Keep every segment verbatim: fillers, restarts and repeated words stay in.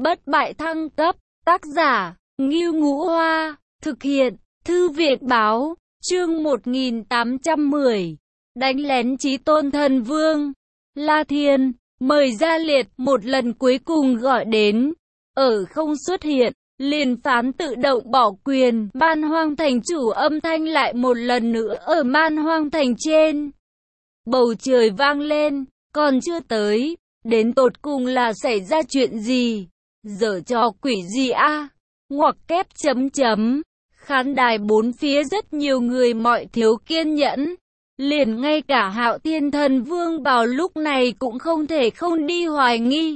bất bại thăng cấp, tác giả, Ngưu Ngũ Hoa, thực hiện, Thư viện Báo, chương một nghìn tám trăm mười, đánh lén Chí Tôn Thần Vương. La Thiên, mời Gia Liệt một lần cuối cùng gọi đến, ở không xuất hiện, liền phán tự động bỏ quyền. Man Hoang Thành chủ âm thanh lại một lần nữa ở Man Hoang Thành trên. Bầu trời vang lên, còn chưa tới, đến tột cùng là xảy ra chuyện gì? Giở trò quỷ gì a? Ngoặc kép chấm chấm. Khán đài bốn phía rất nhiều người mọi thiếu kiên nhẫn. Liền ngay cả Hạo Thiên Thần Vương vào lúc này cũng không thể không đi hoài nghi.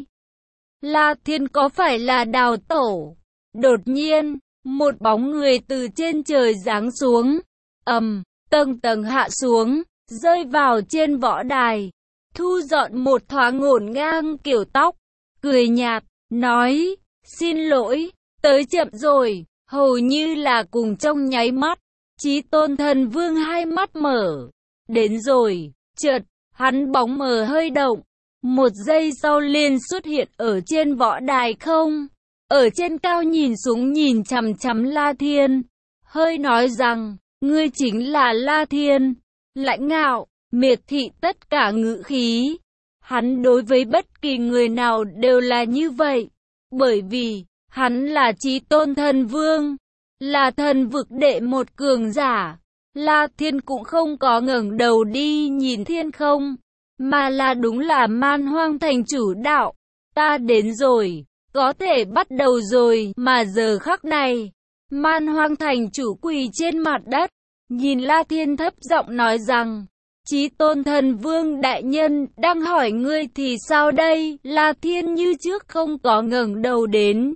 La Thiên có phải là đào tổ? Đột nhiên, một bóng người từ trên trời giáng xuống, ầm, tầng tầng hạ xuống, rơi vào trên võ đài, thu dọn một thoáng ngổn ngang kiểu tóc, cười nhạt, nói, xin lỗi, tới chậm rồi, hầu như là cùng trong nháy mắt, Chí Tôn Thần Vương hai mắt mở, đến rồi, chợt, hắn bóng mờ hơi động, một giây sau liền xuất hiện ở trên võ đài không. Ở trên cao nhìn xuống nhìn chằm chằm La Thiên, hơi nói rằng, ngươi chính là La Thiên, lãnh ngạo, miệt thị tất cả ngữ khí. Hắn đối với bất kỳ người nào đều là như vậy, bởi vì, hắn là Chí Tôn Thần Vương, là thần vực đệ một cường giả. La Thiên cũng không có ngẩng đầu đi nhìn thiên không, mà là đúng là Man Hoang Thành chủ đạo, ta đến rồi. Có thể bắt đầu rồi, mà giờ khắc này, Man Hoang Thành chủ quỳ trên mặt đất, nhìn La Thiên thấp giọng nói rằng, Chí Tôn Thần Vương đại nhân đang hỏi ngươi thì sao đây? La Thiên như trước không có ngẩng đầu đến.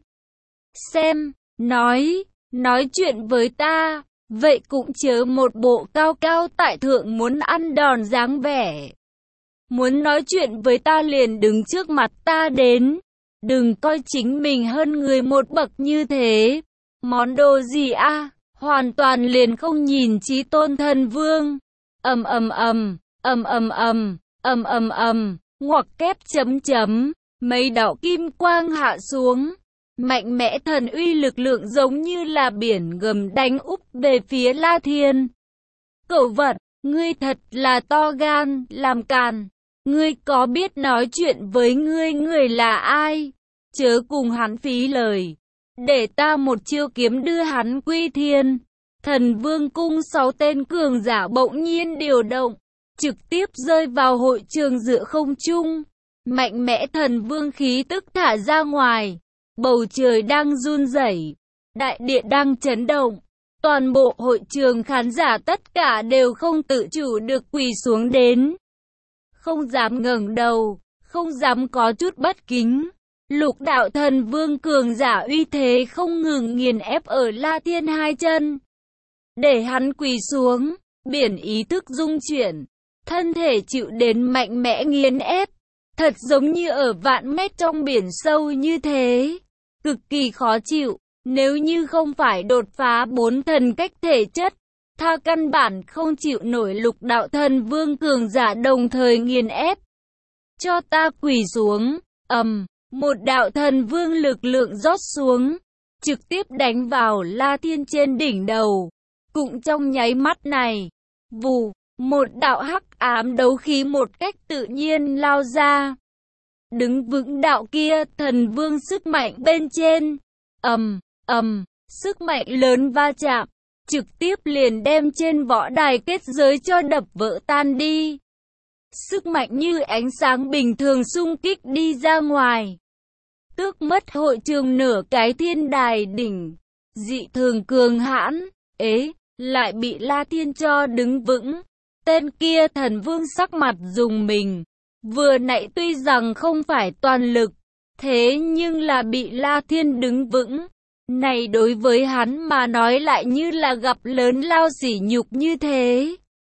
Xem, nói, nói chuyện với ta, vậy cũng chớ một bộ cao cao tại thượng muốn ăn đòn dáng vẻ. Muốn nói chuyện với ta liền đứng trước mặt ta đến. Đừng coi chính mình hơn người một bậc như thế. Món đồ gì a? À? Hoàn toàn liền không nhìn Chí Tôn Thần Vương. Ầm ầm ầm, ầm ầm ầm, ầm ầm ầm, ngoặc kép chấm chấm, mấy đạo kim quang hạ xuống. Mạnh mẽ thần uy lực lượng giống như là biển gầm đánh úp về phía La Thiên. Cẩu vật, ngươi thật là to gan, làm càn. Ngươi có biết nói chuyện với ngươi người là ai? Chớ cùng hắn phí lời. Để ta một chiêu kiếm đưa hắn quy thiên. Thần Vương cung sáu tên cường giả bỗng nhiên điều động, trực tiếp rơi vào hội trường giữa không trung. Mạnh mẽ thần vương khí tức thả ra ngoài. Bầu trời đang run rẩy, đại địa đang chấn động. Toàn bộ hội trường khán giả tất cả đều không tự chủ được quỳ xuống đến. Không dám ngẩng đầu, không dám có chút bất kính. Lục đạo thần vương cường giả uy thế không ngừng nghiền ép ở La Thiên hai chân. Để hắn quỳ xuống, biển ý thức rung chuyển, thân thể chịu đến mạnh mẽ nghiền ép. Thật giống như ở vạn mét trong biển sâu như thế. Cực kỳ khó chịu, nếu như không phải đột phá bốn thần cách thể chất. Tha căn bản không chịu nổi lục đạo thần vương cường giả đồng thời nghiền ép. Cho ta quỳ xuống, ầm, một đạo thần vương lực lượng rót xuống, trực tiếp đánh vào La Thiên trên đỉnh đầu. Cũng trong nháy mắt này, vù, một đạo hắc ám đấu khí một cách tự nhiên lao ra. Đứng vững đạo kia thần vương sức mạnh bên trên, ầm, ầm, sức mạnh lớn va chạm. Trực tiếp liền đem trên võ đài kết giới cho đập vỡ tan đi. Sức mạnh như ánh sáng bình thường xung kích đi ra ngoài. Tước mất hội trường nửa cái thiên đài đỉnh. Dị thường cường hãn, ế, lại bị La Thiên cho đứng vững. Tên kia thần vương sắc mặt rùng mình. Vừa nãy tuy rằng không phải toàn lực, thế nhưng là bị La Thiên đứng vững. Này đối với hắn mà nói lại như là gặp lớn lao sỉ nhục như thế.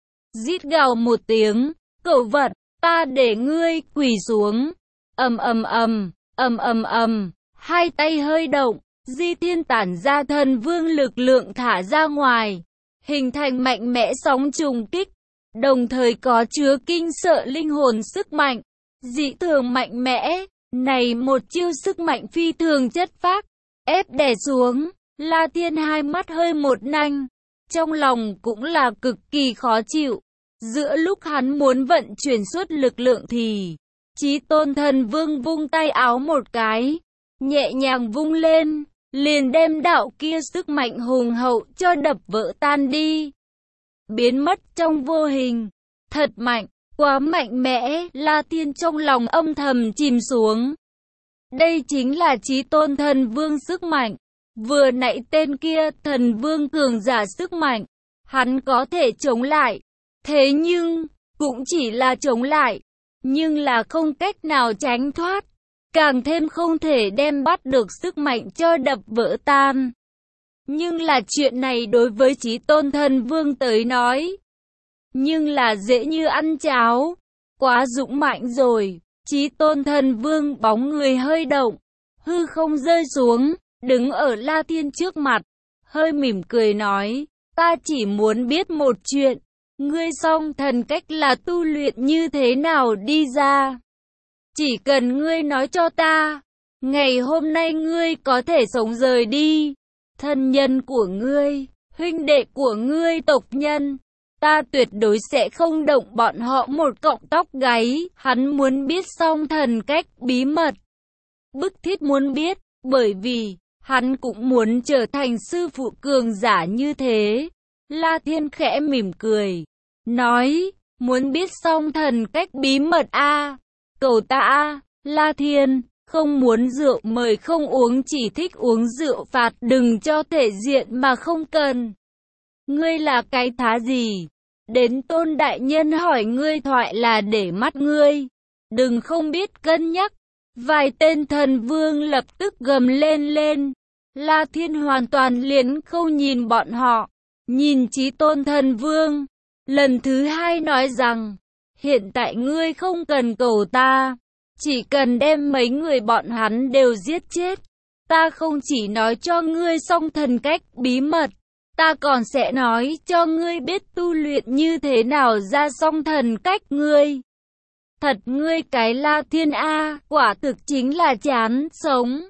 Rít gào một tiếng, cẩu vật, ta để ngươi quỳ xuống. Ầm ầm ầm, ầm ầm ầm, hai tay hơi động, Di Thiên tản ra thần vương lực lượng thả ra ngoài, hình thành mạnh mẽ sóng trùng kích, đồng thời có chứa kinh sợ linh hồn sức mạnh, dị thường mạnh mẽ. Này một chiêu sức mạnh phi thường chất phác, ép đè xuống, La Thiên hai mắt hơi một nanh, trong lòng cũng là cực kỳ khó chịu. Giữa lúc hắn muốn vận chuyển suốt lực lượng thì Chí Tôn Thần Vương vung tay áo một cái, nhẹ nhàng vung lên, liền đem đạo kia sức mạnh hùng hậu cho đập vỡ tan đi, biến mất trong vô hình. Thật mạnh, quá mạnh mẽ, La Thiên trong lòng âm thầm chìm xuống. Đây chính là Chí Tôn Thần Vương sức mạnh. Vừa nãy tên kia thần vương cường giả sức mạnh, hắn có thể chống lại. Thế nhưng, cũng chỉ là chống lại, nhưng là không cách nào tránh thoát. Càng thêm không thể đem bắt được sức mạnh cho đập vỡ tan. Nhưng là chuyện này đối với Chí Tôn Thần Vương tới nói, nhưng là dễ như ăn cháo, quá dũng mạnh rồi. Chí Tôn Thần Vương bóng người hơi động, hư không rơi xuống, đứng ở La Thiên trước mặt, hơi mỉm cười nói, ta chỉ muốn biết một chuyện, ngươi song thần cách là tu luyện như thế nào đi ra. Chỉ cần ngươi nói cho ta, ngày hôm nay ngươi có thể sống rời đi, thân nhân của ngươi, huynh đệ của ngươi tộc nhân, ta tuyệt đối sẽ không động bọn họ một cọng tóc gáy. Hắn muốn biết song thần cách bí mật, bức thiết muốn biết, bởi vì hắn cũng muốn trở thành sư phụ cường giả như thế. La Thiên khẽ mỉm cười, nói, muốn biết song thần cách bí mật a à? Cầu ta a à? La Thiên, không muốn rượu mời không uống, chỉ thích uống rượu phạt, đừng cho thể diện mà không cần. Ngươi là cái thá gì? Đến Tôn đại nhân hỏi ngươi thoại là để mắt ngươi, đừng không biết cân nhắc. Vài tên thần vương lập tức gầm lên lên. La Thiên hoàn toàn liền không nhìn bọn họ, nhìn Chí Tôn Thần Vương. Lần thứ hai nói rằng, hiện tại ngươi không cần cầu ta, chỉ cần đem mấy người bọn hắn đều giết chết. Ta không chỉ nói cho ngươi song thần cách bí mật, ta còn sẽ nói cho ngươi biết tu luyện như thế nào ra song thần cách ngươi. Thật ngươi cái La Thiên A, quả thực chính là chán sống.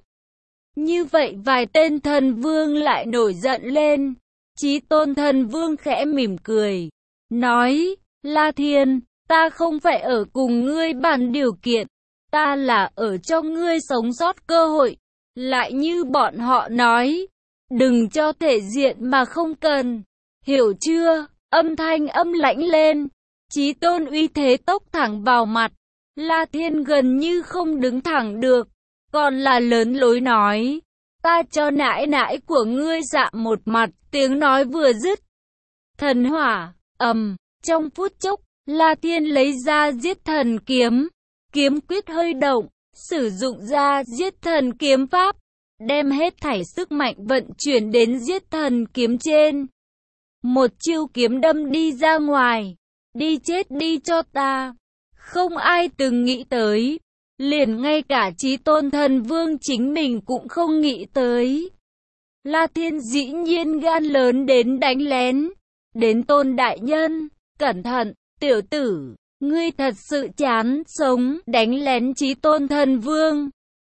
Như vậy vài tên thần vương lại nổi giận lên. Chí Tôn Thần Vương khẽ mỉm cười, nói, La Thiên, ta không phải ở cùng ngươi bàn điều kiện, ta là ở cho ngươi sống sót cơ hội. Lại như bọn họ nói, đừng cho thể diện mà không cần, hiểu chưa? Âm thanh âm lãnh lên, Chí Tôn uy thế tốc thẳng vào mặt. La Thiên gần như không đứng thẳng được, còn là lớn lối nói, ta cho nãi nãi của ngươi dạ một mặt. Tiếng nói vừa dứt, thần hỏa ầm, trong phút chốc, La Thiên lấy ra giết thần kiếm, kiếm quyết hơi động, sử dụng ra giết thần kiếm pháp, đem hết thảy sức mạnh vận chuyển đến giết thần kiếm trên. Một chiêu kiếm đâm đi ra ngoài, đi chết đi cho ta. Không ai từng nghĩ tới, liền ngay cả Chí Tôn Thần Vương chính mình cũng không nghĩ tới. La Thiên dĩ nhiên gan lớn đến đánh lén. Đến Tôn đại nhân, cẩn thận, tiểu tử, ngươi thật sự chán sống, đánh lén Chí Tôn Thần Vương.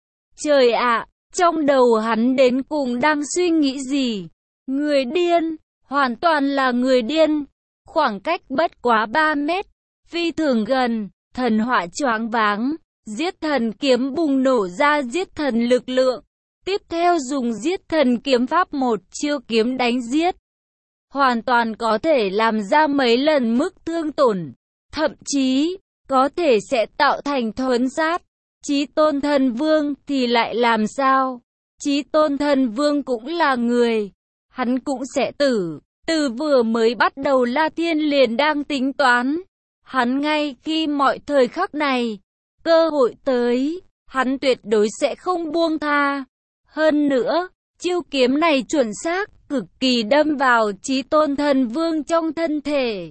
Trời ạ, trong đầu hắn đến cùng đang suy nghĩ gì? Người điên, hoàn toàn là người điên. Khoảng cách bất quá ba mét, phi thường gần, thần hỏa choáng váng, giết thần kiếm bùng nổ ra giết thần lực lượng. Tiếp theo dùng giết thần kiếm pháp một chiêu kiếm đánh giết, hoàn toàn có thể làm ra mấy lần mức thương tổn, thậm chí có thể sẽ tạo thành thuấn sát. Chí Tôn Thần Vương thì lại làm sao? Chí Tôn Thần Vương cũng là người, hắn cũng sẽ tử. Từ vừa mới bắt đầu La Thiên liền đang tính toán, hắn ngay khi mọi thời khắc này, cơ hội tới, hắn tuyệt đối sẽ không buông tha. Hơn nữa, chiêu kiếm này chuẩn xác, cực kỳ đâm vào Chí Tôn Thần Vương trong thân thể.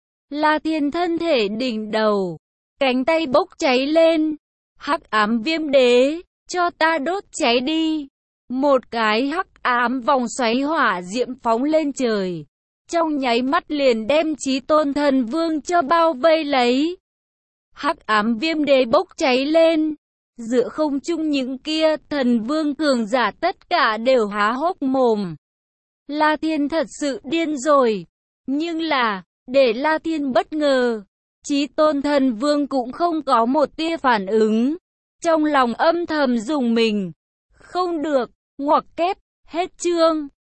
La Thiên thân thể đỉnh đầu, cánh tay bốc cháy lên. Hắc ám viêm đế, cho ta đốt cháy đi. Một cái hắc ám vòng xoáy hỏa diễm phóng lên trời, trong nháy mắt liền đem Chí Tôn Thần Vương cho bao vây lấy. Hắc ám viêm đế bốc cháy lên, Giữa không trung những kia thần vương cường giả tất cả đều há hốc mồm. La Thiên thật sự điên rồi. Nhưng là, để La Thiên bất ngờ, Chí Tôn thần vương cũng không có một tia phản ứng. Trong lòng âm thầm dùng mình. Không được, ngoặc kép, hết chương.